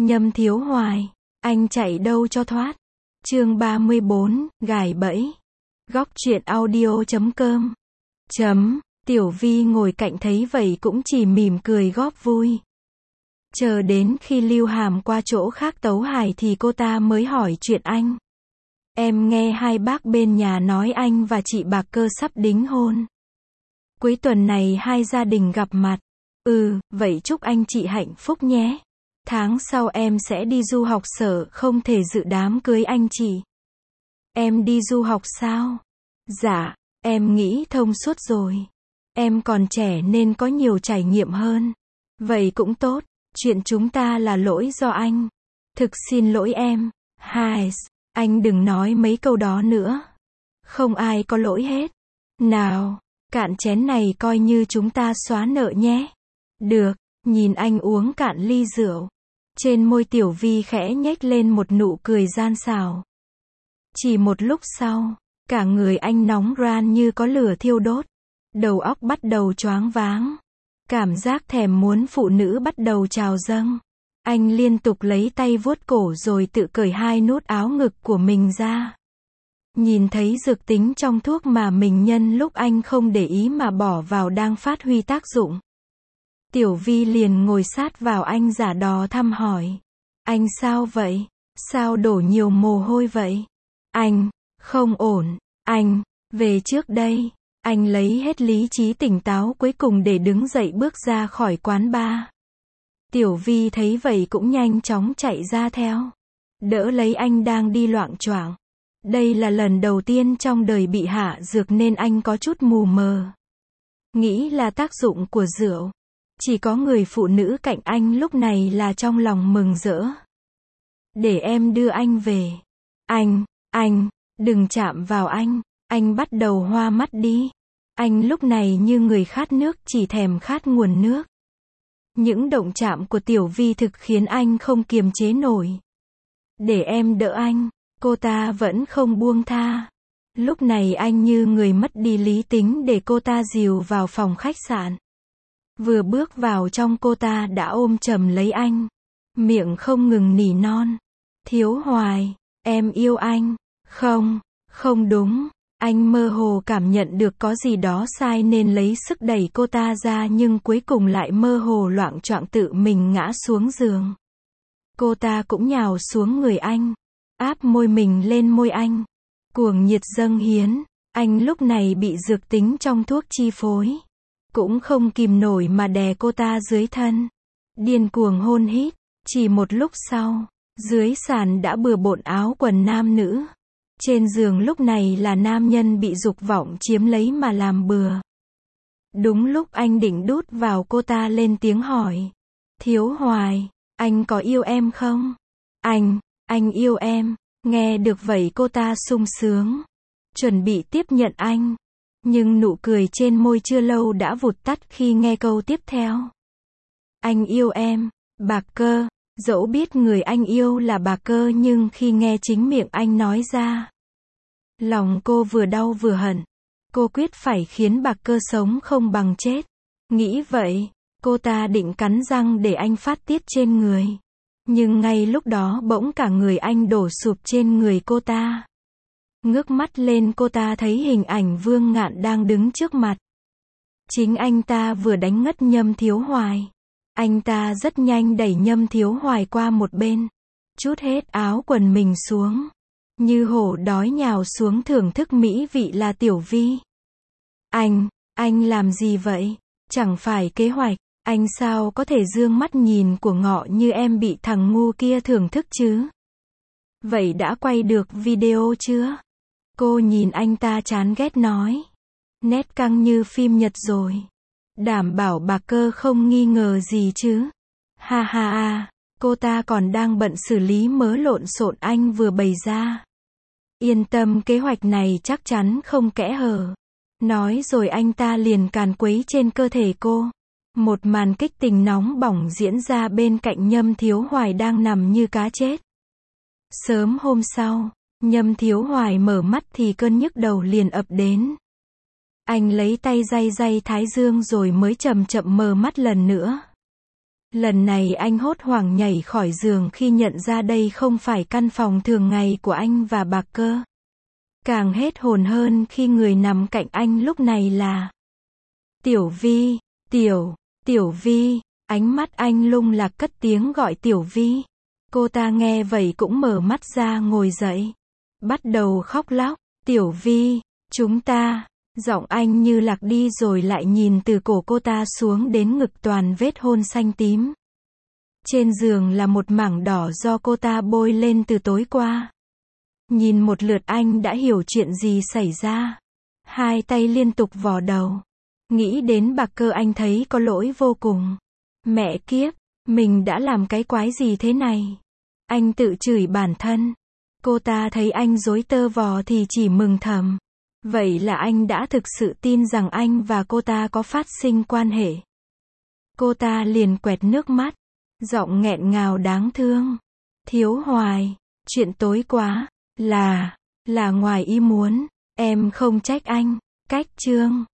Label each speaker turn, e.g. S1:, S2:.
S1: Nhâm Thiếu Hoài, anh chạy đâu cho thoát. Chương 34, gài bẫy. Góc truyện audio.com. Tiểu Vi ngồi cạnh thấy vậy cũng chỉ mỉm cười góp vui. Chờ đến khi Lưu Hàm qua chỗ khác tấu hài thì cô ta mới hỏi chuyện anh. Em nghe hai bác bên nhà nói anh và chị Bạc Cơ sắp đính hôn. Cuối tuần này hai gia đình gặp mặt. Vậy chúc anh chị hạnh phúc nhé. Tháng sau em sẽ đi du học sở, không thể dự đám cưới anh chị. Em đi du học sao? Dạ, em nghĩ thông suốt rồi. Em còn trẻ nên có nhiều trải nghiệm hơn. Vậy cũng tốt, chuyện chúng ta là lỗi do anh. Thực xin lỗi em. Anh đừng nói mấy câu đó nữa. Không ai có lỗi hết. Nào, cạn chén này coi như chúng ta xóa nợ nhé. Được, nhìn anh uống cạn ly rượu. Trên môi Tiểu Vi khẽ nhếch lên một nụ cười gian xảo. Chỉ một lúc sau, cả người anh nóng ran như có lửa thiêu đốt. Đầu óc bắt đầu choáng váng. Cảm giác thèm muốn phụ nữ bắt đầu trào dâng. Anh liên tục lấy tay vuốt cổ rồi tự cởi hai nút áo ngực của mình ra. Nhìn thấy dược tính trong thuốc mà mình nhân lúc anh không để ý mà bỏ vào đang phát huy tác dụng. Tiểu Vi liền ngồi sát vào anh giả đò thăm hỏi. Anh sao vậy? Sao đổ nhiều mồ hôi vậy? Anh, không ổn, anh, về trước đây. Anh lấy hết lý trí tỉnh táo cuối cùng để đứng dậy bước ra khỏi quán bar. Tiểu Vi thấy vậy cũng nhanh chóng chạy ra theo. Đỡ lấy anh đang đi loạng choạng. Đây là lần đầu tiên trong đời bị hạ dược nên anh có chút mù mờ. Nghĩ là tác dụng của rượu. Chỉ có người phụ nữ cạnh anh lúc này là trong lòng mừng rỡ. Để em đưa anh về. Anh, đừng chạm vào anh. Anh bắt đầu hoa mắt đi. Anh lúc này như người khát nước, chỉ thèm khát nguồn nước. Những động chạm của Tiểu Vi thực khiến anh không kiềm chế nổi. Để em đỡ anh. Cô ta vẫn không buông tha. Lúc này anh như người mất đi lý tính để cô ta dìu vào phòng khách sạn. Vừa bước vào trong cô ta đã ôm chầm lấy anh. Miệng không ngừng nỉ non. Thiếu Hoài, em yêu anh. Không đúng. Anh mơ hồ cảm nhận được có gì đó sai nên lấy sức đẩy cô ta ra nhưng cuối cùng lại mơ hồ loạng choạng tự mình ngã xuống giường. Cô ta cũng nhào xuống người anh. Áp môi mình lên môi anh. Cuồng nhiệt dâng hiến. Anh lúc này bị dược tính trong thuốc chi phối. Cũng không kìm nổi mà đè cô ta dưới thân. Điên cuồng hôn hít. Chỉ một lúc sau, dưới sàn đã bừa bộn áo quần nam nữ. Trên giường lúc này là nam nhân bị dục vọng chiếm lấy mà làm bừa. Đúng lúc anh định đút vào cô ta lên tiếng hỏi. Thiếu Hoài, anh có yêu em không? Anh yêu em. Nghe được vậy cô ta sung sướng. Chuẩn bị tiếp nhận anh. Nhưng nụ cười trên môi chưa lâu đã vụt tắt khi nghe câu tiếp theo. Anh yêu em, Bạc Cơ. Dẫu biết người anh yêu là Bạc Cơ nhưng khi nghe chính miệng anh nói ra. Lòng cô vừa đau vừa hận. Cô quyết phải khiến Bạc Cơ sống không bằng chết. Nghĩ vậy, cô ta định cắn răng để anh phát tiết trên người. Nhưng ngay lúc đó bỗng cả người anh đổ sụp trên người cô ta. Ngước mắt lên cô ta thấy hình ảnh Vương Ngạn đang đứng trước mặt. Chính anh ta vừa đánh ngất Nhâm Thiếu Hoài. Anh ta rất nhanh đẩy Nhâm Thiếu Hoài qua một bên. Trút hết áo quần mình xuống. Như hổ đói nhào xuống thưởng thức mỹ vị là Tiểu Vi. Anh làm gì vậy? Chẳng phải kế hoạch. Anh sao có thể dương mắt nhìn của ngọ như em bị thằng ngu kia thưởng thức chứ? Vậy đã quay được video chưa? Cô nhìn anh ta chán ghét nói. Nét căng như phim Nhật rồi. Đảm bảo Bạc Cơ không nghi ngờ gì chứ? Cô ta còn đang bận xử lý mớ lộn xộn anh vừa bày ra. Yên tâm, kế hoạch này chắc chắn không kẽ hở. Nói rồi anh ta liền càn quấy trên cơ thể cô. Một màn kích tình nóng bỏng diễn ra bên cạnh Nhâm Thiếu Hoài đang nằm như cá chết. Sớm hôm sau, Nhâm Thiếu Hoài mở mắt thì cơn nhức đầu liền ập đến. Anh lấy tay day day thái dương rồi mới chậm chậm mở mắt lần nữa. Lần này anh hốt hoảng nhảy khỏi giường khi nhận ra đây không phải căn phòng thường ngày của anh và Parker. Càng hết hồn hơn khi người nằm cạnh anh lúc này là Tiểu Vi, Tiểu Vi, ánh mắt anh lung lạc cất tiếng gọi Tiểu Vi. Cô ta nghe vậy cũng mở mắt ra ngồi dậy. Bắt đầu khóc lóc, Tiểu Vi, chúng ta, giọng anh như lạc đi rồi lại nhìn từ cổ cô ta xuống đến ngực toàn vết hôn xanh tím. Trên giường là một mảng đỏ do cô ta bôi lên từ tối qua. Nhìn một lượt anh đã hiểu chuyện gì xảy ra. Hai tay liên tục vò đầu. Nghĩ đến Parker anh thấy có lỗi vô cùng. Mẹ kiếp, mình đã làm cái quái gì thế này? Anh tự chửi bản thân. Cô ta thấy anh rối tơ vò thì chỉ mừng thầm. Vậy là anh đã thực sự tin rằng anh và cô ta có phát sinh quan hệ. Cô ta liền quẹt nước mắt. Giọng nghẹn ngào đáng thương. Thiếu Hoài, chuyện tối quá, là ngoài ý muốn, em không trách anh. Cách chương